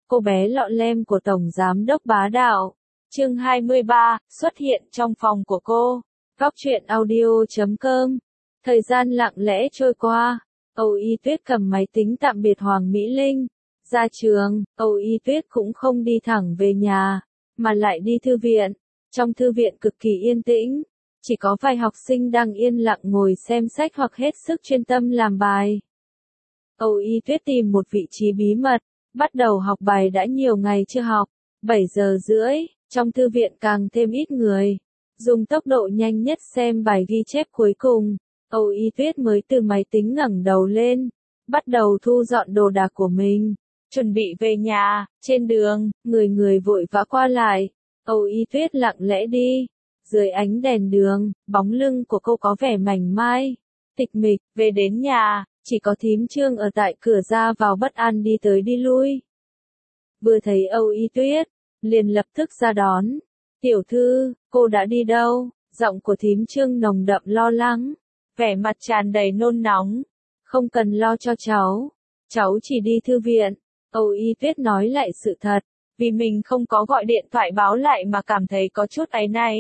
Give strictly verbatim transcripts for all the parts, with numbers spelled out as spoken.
cô bé lọ lem của Tổng Giám đốc bá đạo. Chương hai mươi ba, xuất hiện trong phòng của cô. Góc truyện audio chấm com. Thời gian lặng lẽ trôi qua. Âu Y Tuyết cầm máy tính tạm biệt Hoàng Mỹ Linh. Ra trường, Âu Y Tuyết cũng không đi thẳng về nhà, mà lại đi thư viện. Trong thư viện cực kỳ yên tĩnh, chỉ có vài học sinh đang yên lặng ngồi xem sách hoặc hết sức chuyên tâm làm bài. Âu Y Tuyết tìm một vị trí bí mật, bắt đầu học bài đã nhiều ngày chưa học. bảy giờ rưỡi, trong thư viện càng thêm ít người. Dùng tốc độ nhanh nhất xem bài ghi chép cuối cùng, Âu Y Tuyết mới từ máy tính ngẩng đầu lên, bắt đầu thu dọn đồ đạc của mình, chuẩn bị về nhà. Trên đường, người người vội vã qua lại, Âu Y Tuyết lặng lẽ đi. Dưới ánh đèn đường, bóng lưng của cô có vẻ mảnh mai, tịch mịch. Về đến nhà, chỉ có thím Trương ở tại cửa ra vào bất an đi tới đi lui. Vừa thấy Âu Y Tuyết, liền lập tức ra đón. Tiểu thư, cô đã đi đâu? Giọng của thím Trương nồng đậm lo lắng, vẻ mặt tràn đầy nôn nóng. Không cần lo cho cháu, cháu chỉ đi thư viện. Âu Y Tuyết nói lại sự thật, vì mình không có gọi điện thoại báo lại mà cảm thấy có chút áy náy.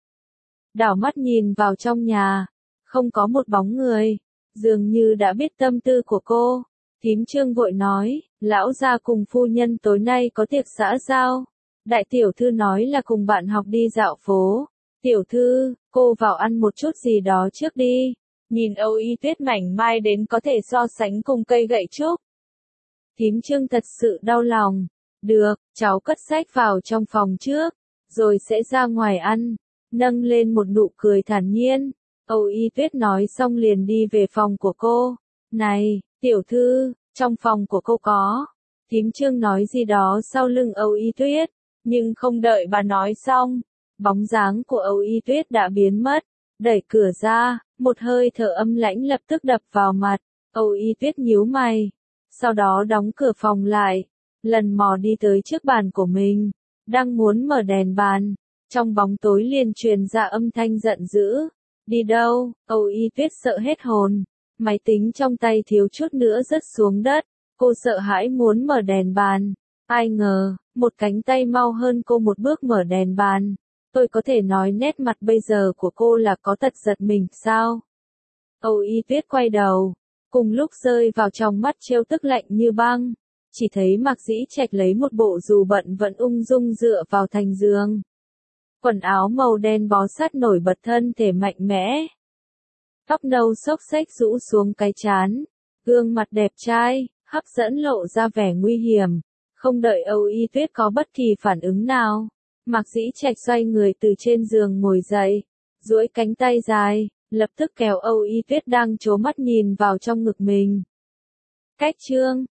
Đảo mắt nhìn vào trong nhà, không có một bóng người, dường như đã biết tâm tư của cô. Thím Trương vội nói, lão gia cùng phu nhân tối nay có tiệc xã giao. Đại tiểu thư nói là cùng bạn học đi dạo phố. Tiểu thư, cô vào ăn một chút gì đó trước đi. Nhìn Âu Y Tuyết mảnh mai đến có thể so sánh cùng cây gậy trúc. Thím Trương thật sự đau lòng. Được, cháu cất sách vào trong phòng trước, rồi sẽ ra ngoài ăn. Nâng lên một nụ cười thản nhiên, Âu Y Tuyết nói xong liền đi về phòng của cô. Này, tiểu thư, trong phòng của cô có. Thím Trương nói gì đó sau lưng Âu Y Tuyết, nhưng không đợi bà nói xong, bóng dáng của Âu Y Tuyết đã biến mất. Đẩy cửa ra, một hơi thở âm lãnh lập tức đập vào mặt. Âu Y Tuyết nhíu mày, sau đó đóng cửa phòng lại, lần mò đi tới trước bàn của mình, đang muốn mở đèn bàn. Trong bóng tối liền truyền ra âm thanh giận dữ. Đi đâu? Âu Y Tuyết sợ hết hồn. Máy tính trong tay thiếu chút nữa rớt xuống đất. Cô sợ hãi muốn mở đèn bàn. Ai ngờ, một cánh tay mau hơn cô một bước mở đèn bàn. Tôi có thể nói nét mặt bây giờ của cô là có tật giật mình sao? Âu Y Tuyết quay đầu, cùng lúc rơi vào trong mắt trêu tức lạnh như băng. Chỉ thấy Mạc Dĩ Trạch lấy một bộ dù bận vẫn ung dung dựa vào thành giường. Quần áo màu đen bó sát nổi bật thân thể mạnh mẽ. Tóc nâu xốc xếch rũ xuống cái trán. Gương mặt đẹp trai, hấp dẫn lộ ra vẻ nguy hiểm. Không đợi Âu Y Tuyết có bất kỳ phản ứng nào, Mạc Dĩ Trạch xoay người từ trên giường ngồi dậy, duỗi cánh tay dài, lập tức kéo Âu Y Tuyết đang trố mắt nhìn vào trong ngực mình. Cách Trương,